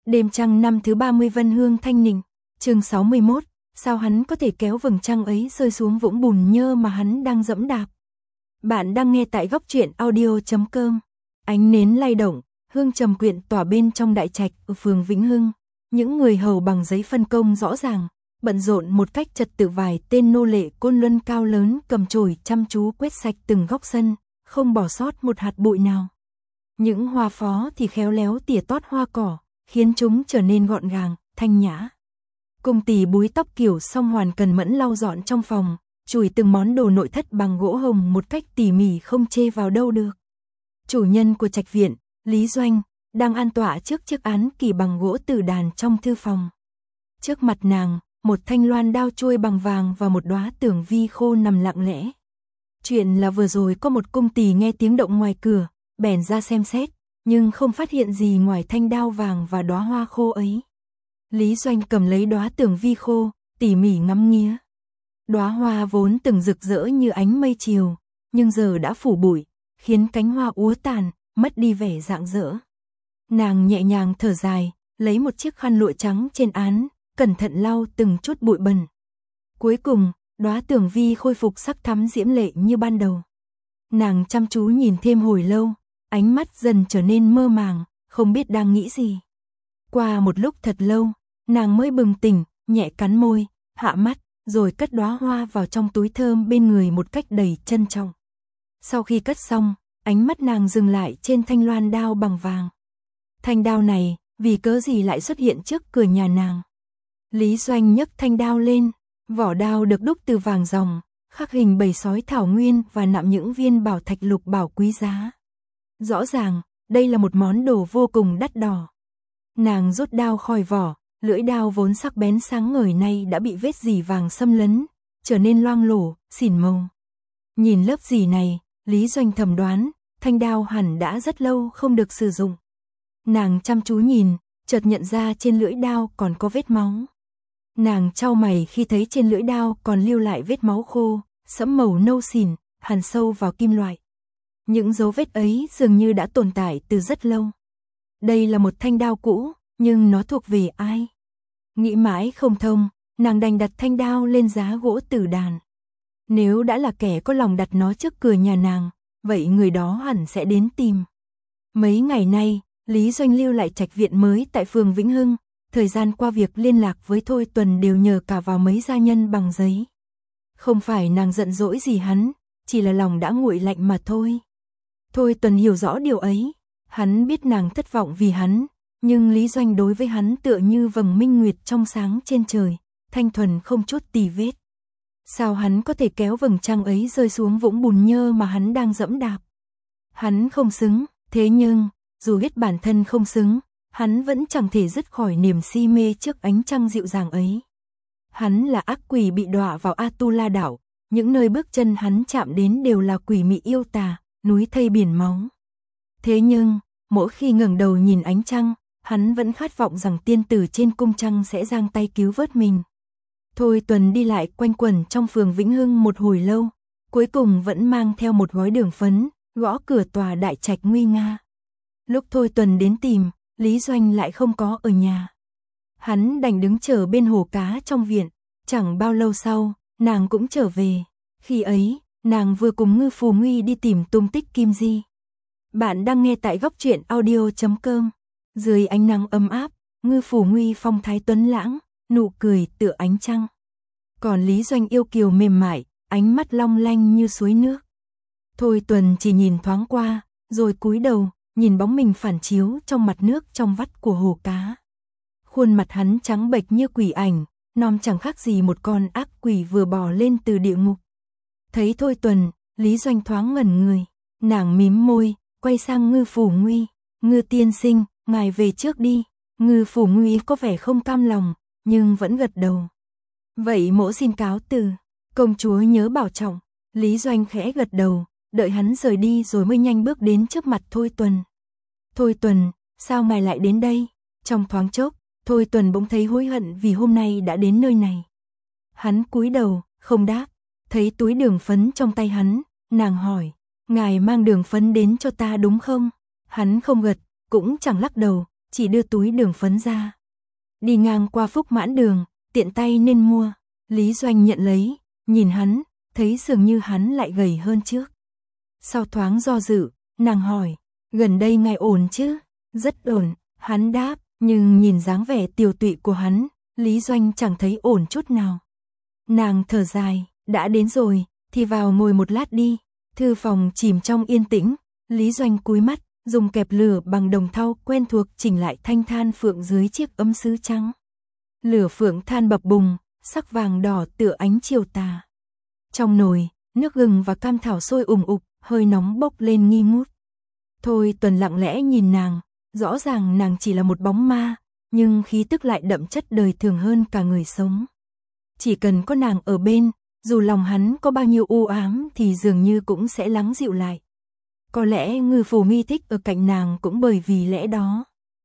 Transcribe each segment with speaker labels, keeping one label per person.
Speaker 1: Đêm trăng năm thứ 30 Vân Hương Thanh Ninh, chương 61, sao hắn có thể kéo vầng trăng ấy rơi xuống vũng bùn nhơ mà hắn đang dẫm đạp. Bạn đang nghe tại góc truyện audio.com. Ánh nến lay động, hương trầm quyện tỏa bên trong đại trạch ở phường Vĩnh Hưng. Những người hầu bằng giấy phân công rõ ràng, bận rộn một cách trật tự, vài tên nô lệ côn luân cao lớn cầm chổi chăm chú quét sạch từng góc sân, không bỏ sót một hạt bụi nào. Những hoa phó thì khéo léo tỉa tót hoa cỏ, khiến chúng trở nên gọn gàng, thanh nhã. Cung tỷ búi tóc kiểu song hoàn cần mẫn lau dọn trong phòng, chùi từng món đồ nội thất bằng gỗ hồng một cách tỉ mỉ không chê vào đâu được. Chủ nhân của trạch viện, Lý Doanh, đang an tọa trước chiếc án kỷ bằng gỗ tử đàn trong thư phòng. Trước mặt nàng, một thanh loan đao chuôi bằng vàng và một đóa tưởng vi khô nằm lặng lẽ. Chuyện là vừa rồi có một cung tỷ nghe tiếng động ngoài cửa, bèn ra xem xét, nhưng không phát hiện gì ngoài thanh đao vàng và đóa hoa khô ấy. Lý Doanh cầm lấy đóa tưởng vi khô, tỉ mỉ ngắm nghía. Đóa hoa vốn từng rực rỡ như ánh mây chiều, nhưng giờ đã phủ bụi, khiến cánh hoa úa tàn, mất đi vẻ rạng rỡ. Nàng nhẹ nhàng thở dài, lấy một chiếc khăn lụa trắng trên án, cẩn thận lau từng chút bụi bẩn. Cuối cùng, đóa tưởng vi khôi phục sắc thắm diễm lệ như ban đầu. Nàng chăm chú nhìn thêm hồi lâu, ánh mắt dần trở nên mơ màng, không biết đang nghĩ gì. Qua một lúc thật lâu, nàng mới bừng tỉnh, nhẹ cắn môi, hạ mắt, rồi cất đóa hoa vào trong túi thơm bên người một cách đầy trân trọng. Sau khi cất xong, ánh mắt nàng dừng lại trên thanh loan đao bằng vàng. Thanh đao này, vì cớ gì lại xuất hiện trước cửa nhà nàng? Lý Doanh nhấc thanh đao lên, vỏ đao được đúc từ vàng ròng, khắc hình bầy sói thảo nguyên và nạm những viên bảo thạch lục bảo quý giá. Rõ ràng, đây là một món đồ vô cùng đắt đỏ. Nàng rút đao khỏi vỏ, lưỡi đao vốn sắc bén sáng ngời nay đã bị vết dỉ vàng xâm lấn, trở nên loang lổ, xỉn màu. Nhìn lớp dỉ này, Lý Doanh thầm đoán, thanh đao hẳn đã rất lâu không được sử dụng. Nàng chăm chú nhìn, chợt nhận ra trên lưỡi đao còn có vết máu. Nàng chau mày khi thấy trên lưỡi đao còn lưu lại vết máu khô, sẫm màu nâu xỉn, hằn sâu vào kim loại. Những dấu vết ấy dường như đã tồn tại từ rất lâu. Đây là một thanh đao cũ, nhưng nó thuộc về ai? Nghĩ mãi không thông, nàng đành đặt thanh đao lên giá gỗ tử đàn. Nếu đã là kẻ có lòng đặt nó trước cửa nhà nàng, vậy người đó hẳn sẽ đến tìm. Mấy ngày nay, Lý Doanh lưu lại trạch viện mới tại phường Vĩnh Hưng, thời gian qua việc liên lạc với Thôi Tuần đều nhờ cả vào mấy gia nhân bằng giấy. Không phải nàng giận dỗi gì hắn, chỉ là lòng đã nguội lạnh mà thôi. Thôi Tuần hiểu rõ điều ấy, hắn biết nàng thất vọng vì hắn, nhưng Lý Doanh đối với hắn tựa như vầng minh nguyệt trong sáng trên trời, thanh thuần không chút tì vết. Sao hắn có thể kéo vầng trăng ấy rơi xuống vũng bùn nhơ mà hắn đang dẫm đạp? Hắn không xứng, thế nhưng, dù biết bản thân không xứng, hắn vẫn chẳng thể dứt khỏi niềm si mê trước ánh trăng dịu dàng ấy. Hắn là ác quỷ bị đọa vào Atula đảo, những nơi bước chân hắn chạm đến đều là quỷ mị yêu tà, núi thây biển máu. Thế nhưng, mỗi khi ngẩng đầu nhìn ánh trăng, hắn vẫn khát vọng rằng tiên tử trên cung trăng sẽ giang tay cứu vớt mình. Thôi Tuần đi lại quanh quẩn trong phường Vĩnh Hưng một hồi lâu, cuối cùng vẫn mang theo một gói đường phấn, gõ cửa tòa đại trạch nguy nga. Lúc Thôi Tuần đến tìm, Lý Doanh lại không có ở nhà. Hắn đành đứng chờ bên hồ cá trong viện, chẳng bao lâu sau, nàng cũng trở về. Khi ấy, nàng vừa cùng Ngư Phù Nguy đi tìm tung tích Kim Di. Bạn đang nghe tại góc truyện audio.com. Dưới ánh nắng ấm áp, Ngư Phù Nguy phong thái tuấn lãng, nụ cười tựa ánh trăng. Còn Lý Doanh yêu kiều mềm mại, ánh mắt long lanh như suối nước. Thôi Tuần chỉ nhìn thoáng qua, rồi cúi đầu, nhìn bóng mình phản chiếu trong mặt nước trong vắt của hồ cá. Khuôn mặt hắn trắng bệch như quỷ ảnh, nom chẳng khác gì một con ác quỷ vừa bò lên từ địa ngục. Thấy Thôi Tuần, Lý Doanh thoáng ngẩn người, nàng mím môi, quay sang Ngư Phù Nguy, Ngư tiên sinh, ngài về trước đi. Ngư Phù Nguy có vẻ không cam lòng, nhưng vẫn gật đầu. Vậy mỗ xin cáo từ, công chúa nhớ bảo trọng. Lý Doanh khẽ gật đầu, đợi hắn rời đi rồi mới nhanh bước đến trước mặt Thôi Tuần. Thôi Tuần, sao ngài lại đến đây? Trong thoáng chốc, Thôi Tuần bỗng thấy hối hận vì hôm nay đã đến nơi này. Hắn cúi đầu, không đáp, thấy túi đường phấn trong tay hắn, nàng hỏi, ngài mang đường phấn đến cho ta đúng không? Hắn không gật, cũng chẳng lắc đầu, chỉ đưa túi đường phấn ra. Đi ngang qua Phúc Mãn Đường, tiện tay nên mua. Lý Doanh nhận lấy, nhìn hắn, thấy dường như hắn lại gầy hơn trước. Sau thoáng do dự, nàng hỏi, gần đây ngài ổn chứ? Rất ổn, hắn đáp, nhưng nhìn dáng vẻ tiều tụy của hắn, Lý Doanh chẳng thấy ổn chút nào. Nàng thở dài, đã đến rồi, thì vào ngồi một lát đi. Thư phòng chìm trong yên tĩnh, Lý Doanh cúi mắt, dùng kẹp lửa bằng đồng thau quen thuộc chỉnh lại thanh than phượng dưới chiếc ấm sứ trắng. Lửa phượng than bập bùng, sắc vàng đỏ tựa ánh chiều tà. Trong nồi, nước gừng và cam thảo sôi ủng ục, hơi nóng bốc lên nghi ngút. Thôi Tuần lặng lẽ nhìn nàng, rõ ràng nàng chỉ là một bóng ma, nhưng khí tức lại đậm chất đời thường hơn cả người sống. Chỉ cần có nàng ở bên, dù lòng hắn có bao nhiêu u ám thì dường như cũng sẽ lắng dịu lại. Có lẽ Ngư Phù Mi thích ở cạnh nàng cũng bởi vì lẽ đó.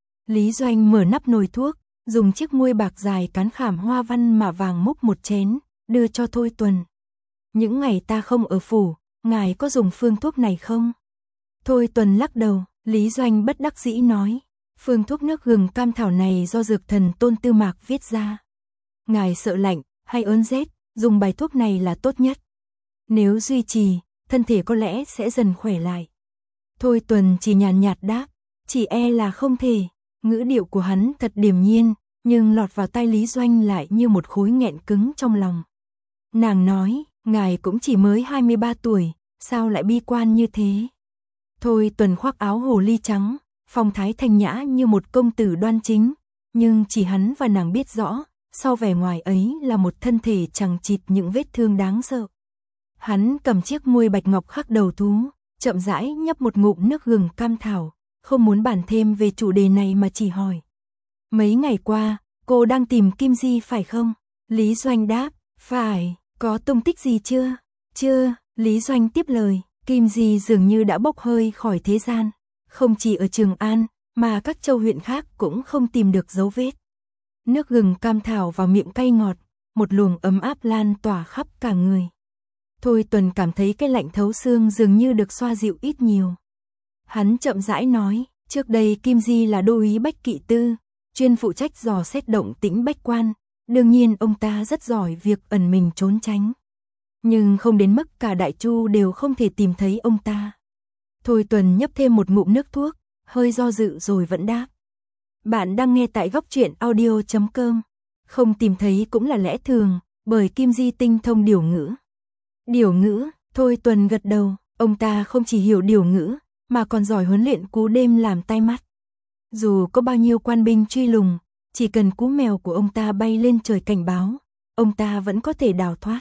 Speaker 1: Lý Doanh mở nắp nồi thuốc, dùng chiếc muôi bạc dài cán khảm hoa văn mạ vàng múc một chén, đưa cho Thôi Tuần. Những ngày ta không ở phủ, ngài có dùng phương thuốc này không? Thôi Tuần lắc đầu, Lý Doanh bất đắc dĩ nói, phương thuốc nước gừng cam thảo này do dược thần Tôn Tư Mạc viết ra. Ngài sợ lạnh hay ớn rét, dùng bài thuốc này là tốt nhất. Nếu duy trì, thân thể có lẽ sẽ dần khỏe lại. Thôi Tuần chỉ nhàn nhạt đáp, chỉ e là không thể. Ngữ điệu của hắn thật điềm nhiên, nhưng lọt vào tai Lý Doanh lại như một khối nghẹn cứng trong lòng. Nàng nói, ngài cũng chỉ mới 23 tuổi, sao lại bi quan như thế? Thôi Tuần khoác áo hồ ly trắng, phong thái thanh nhã như một công tử đoan chính, nhưng chỉ hắn và nàng biết rõ, sau vẻ ngoài ấy là một thân thể chằng chịt những vết thương đáng sợ. Hắn cầm chiếc muôi bạch ngọc khắc đầu thú, chậm rãi nhấp một ngụm nước gừng cam thảo, không muốn bàn thêm về chủ đề này mà chỉ hỏi. Mấy ngày qua, cô đang tìm Kim Di phải không? Lý Doanh đáp, phải, có tung tích gì chưa? Chưa, Lý Doanh tiếp lời, Kim Di dường như đã bốc hơi khỏi thế gian, không chỉ ở Trường An, mà các châu huyện khác cũng không tìm được dấu vết. Nước gừng cam thảo vào miệng cay ngọt, một luồng ấm áp lan tỏa khắp cả người. Thôi Tuần cảm thấy cái lạnh thấu xương dường như được xoa dịu ít nhiều. Hắn chậm rãi nói, trước đây Kim Di là đô úy Bách Kỵ Tư, chuyên phụ trách dò xét động tĩnh bách quan, đương nhiên ông ta rất giỏi việc ẩn mình trốn tránh. Nhưng không đến mức cả Đại Chu đều không thể tìm thấy ông ta. Thôi Tuần nhấp thêm một ngụm nước thuốc, hơi do dự rồi vẫn đáp. Bạn đang nghe tại góc truyện audio.com. Không tìm thấy cũng là lẽ thường, bởi Kim Di tinh thông điều ngữ. Điều ngữ, Thôi Tuần gật đầu, ông ta không chỉ hiểu điều ngữ, mà còn giỏi huấn luyện cú đêm làm tai mắt. Dù có bao nhiêu quan binh truy lùng, chỉ cần cú mèo của ông ta bay lên trời cảnh báo, ông ta vẫn có thể đào thoát.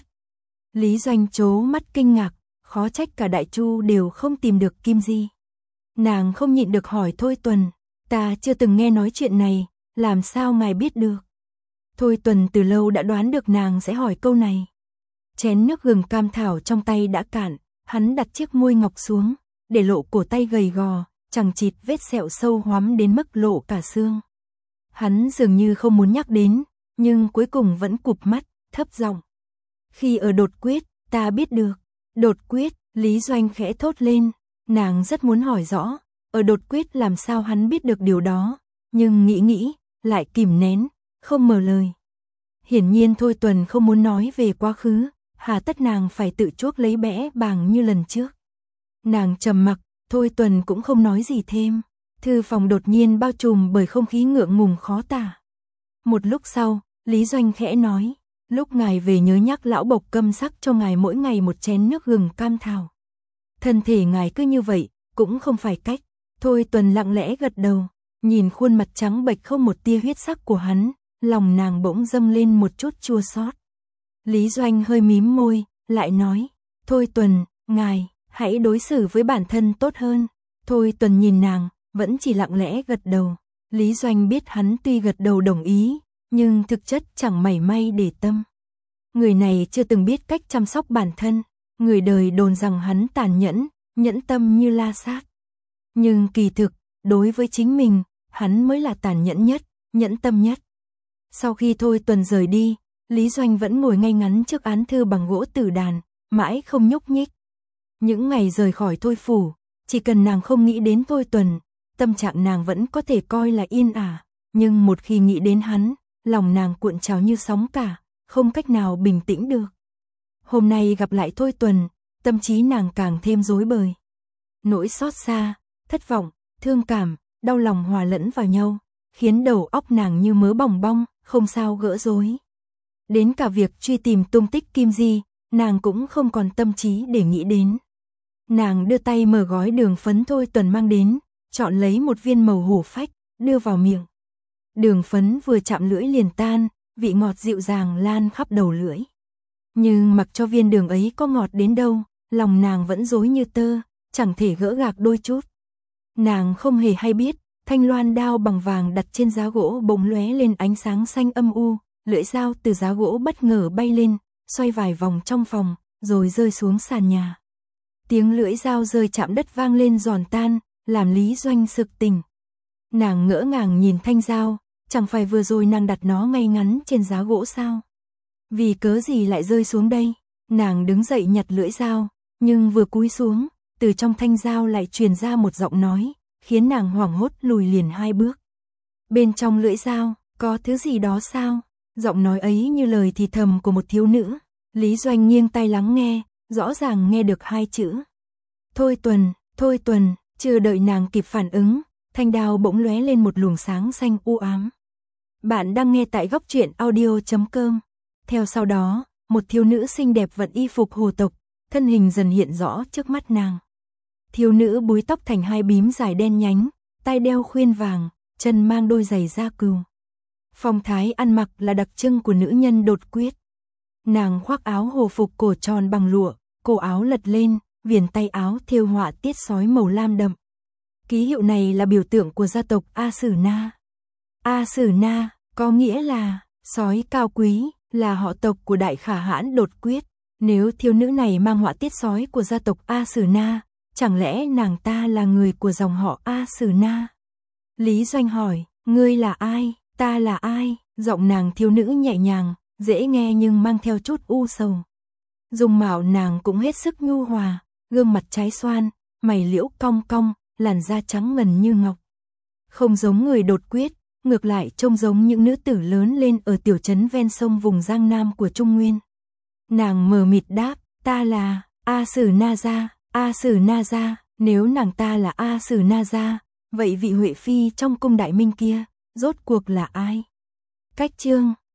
Speaker 1: Lý Doanh trố mắt kinh ngạc, khó trách cả Đại Chu đều không tìm được Kim Di. Nàng không nhịn được hỏi Thôi Tuần, ta chưa từng nghe nói chuyện này, làm sao ngài biết được? Thôi Tuần từ lâu đã đoán được nàng sẽ hỏi câu này. Chén nước gừng cam thảo trong tay đã cạn, hắn đặt chiếc muôi ngọc xuống, để lộ cổ tay gầy gò, chằng chịt vết sẹo sâu hoắm đến mức lộ cả xương. Hắn dường như không muốn nhắc đến, nhưng cuối cùng vẫn cụp mắt, thấp giọng. Khi ở đột quyết, ta biết được. Đột quyết, Lý Doanh khẽ thốt lên, nàng rất muốn hỏi rõ, ở đột quyết làm sao hắn biết được điều đó, nhưng nghĩ, lại kìm nén, không mở lời. Hiển nhiên Thôi Tuần không muốn nói về quá khứ, hà tất nàng phải tự chuốc lấy bẽ bàng như lần trước. Nàng trầm mặc, Thôi Tuần cũng không nói gì thêm. Thư phòng đột nhiên bao trùm bởi không khí ngượng ngùng khó tả. Một lúc sau, Lý Doanh khẽ nói, lúc ngài về nhớ nhắc lão Bộc Câm sắc cho ngài mỗi ngày một chén nước gừng cam thảo. Thân thể ngài cứ như vậy, cũng không phải cách. Thôi Tuần lặng lẽ gật đầu, nhìn khuôn mặt trắng bệch không một tia huyết sắc của hắn, lòng nàng bỗng dâng lên một chút chua xót. Lý Doanh hơi mím môi, lại nói, Thôi Tuần, ngài, hãy đối xử với bản thân tốt hơn. Thôi Tuần nhìn nàng, vẫn chỉ lặng lẽ gật đầu. Lý Doanh biết hắn tuy gật đầu đồng ý, nhưng thực chất chẳng mảy may để tâm. Người này chưa từng biết cách chăm sóc bản thân, người đời đồn rằng hắn tàn nhẫn, nhẫn tâm như La Sát. Nhưng kỳ thực, đối với chính mình, hắn mới là tàn nhẫn nhất, nhẫn tâm nhất. Sau khi Thôi Tuần rời đi, Lý Doanh vẫn ngồi ngay ngắn trước án thư bằng gỗ tử đàn, mãi không nhúc nhích. Những ngày rời khỏi Thôi phủ, chỉ cần nàng không nghĩ đến Thôi Tuần, tâm trạng nàng vẫn có thể coi là yên ả, nhưng một khi nghĩ đến hắn, lòng nàng cuộn trào như sóng cả, không cách nào bình tĩnh được. Hôm nay gặp lại Thôi Tuần, tâm trí nàng càng thêm rối bời. Nỗi xót xa, thất vọng, thương cảm, đau lòng hòa lẫn vào nhau, khiến đầu óc nàng như mớ bòng bong, không sao gỡ rối. Đến cả việc truy tìm tung tích Kim Di, nàng cũng không còn tâm trí để nghĩ đến. Nàng đưa tay mở gói đường phấn Thôi Tuần mang đến, chọn lấy một viên màu hổ phách, đưa vào miệng. Đường phấn vừa chạm lưỡi liền tan, vị ngọt dịu dàng lan khắp đầu lưỡi. Nhưng mặc cho viên đường ấy có ngọt đến đâu, lòng nàng vẫn rối như tơ, chẳng thể gỡ gạc đôi chút. Nàng không hề hay biết, thanh loan đao bằng vàng đặt trên giá gỗ bỗng lóe lên ánh sáng xanh âm u, lưỡi dao từ giá gỗ bất ngờ bay lên, xoay vài vòng trong phòng, rồi rơi xuống sàn nhà. Tiếng lưỡi dao rơi chạm đất vang lên giòn tan, làm Lý Doanh sực tỉnh. Nàng ngỡ ngàng nhìn thanh dao, chẳng phải vừa rồi nàng đặt nó ngay ngắn trên giá gỗ sao? Vì cớ gì lại rơi xuống đây? Nàng đứng dậy nhặt lưỡi dao, nhưng vừa cúi xuống, từ trong thanh dao lại truyền ra một giọng nói, khiến nàng hoảng hốt lùi liền 2 bước. Bên trong lưỡi dao, có thứ gì đó sao? Giọng nói ấy như lời thì thầm của một thiếu nữ. Lý Doanh nghiêng tai lắng nghe, rõ ràng nghe được 2 chữ. Thôi Tuần, Thôi Tuần, chưa đợi nàng kịp phản ứng, thanh đao bỗng lóe lên một luồng sáng xanh u ám. Bạn đang nghe tại góc truyện audio.com. Theo sau đó, một thiếu nữ xinh đẹp vận y phục hồ tộc, thân hình dần hiện rõ trước mắt nàng. Thiếu nữ búi tóc thành 2 bím dài đen nhánh, tai đeo khuyên vàng, chân mang đôi giày da cừu. Phong thái ăn mặc là đặc trưng của nữ nhân đột quyết. Nàng khoác áo hồ phục cổ tròn bằng lụa, cổ áo lật lên, viền tay áo thêu họa tiết sói màu lam đậm. Ký hiệu này là biểu tượng của gia tộc A Sử Na. A Sử Na có nghĩa là sói cao quý, là họ tộc của Đại Khả Hãn đột quyết. Nếu thiếu nữ này mang họa tiết sói của gia tộc A Sử Na, chẳng lẽ nàng ta là người của dòng họ A Sử Na? Lý Doanh hỏi, ngươi là ai, ta là ai? Giọng nàng thiếu nữ nhẹ nhàng, dễ nghe nhưng mang theo chút u sầu. Dung mạo nàng cũng hết sức nhu hòa, gương mặt trái xoan, mày liễu cong cong, làn da trắng ngần như ngọc. Không giống người đột quyết, ngược lại trông giống những nữ tử lớn lên ở tiểu trấn ven sông vùng Giang Nam của Trung Nguyên. Nàng mờ mịt đáp, ta là A Sử Na Gia, A Sử Na Gia. Nếu nàng ta là A Sử Na Gia, vậy vị Huệ Phi trong cung Đại Minh kia, rốt cuộc là ai? Cách chương